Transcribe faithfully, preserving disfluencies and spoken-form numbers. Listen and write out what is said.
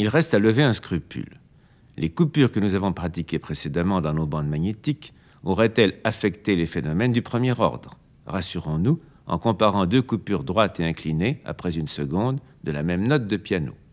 reste à lever un scrupule. Les coupures que nous avons pratiquées précédemment dans nos bandes magnétiques auraient-elles affecté les phénomènes du premier ordre? Rassurons-nous en comparant deux coupures droites et inclinées après une seconde de la même note de piano.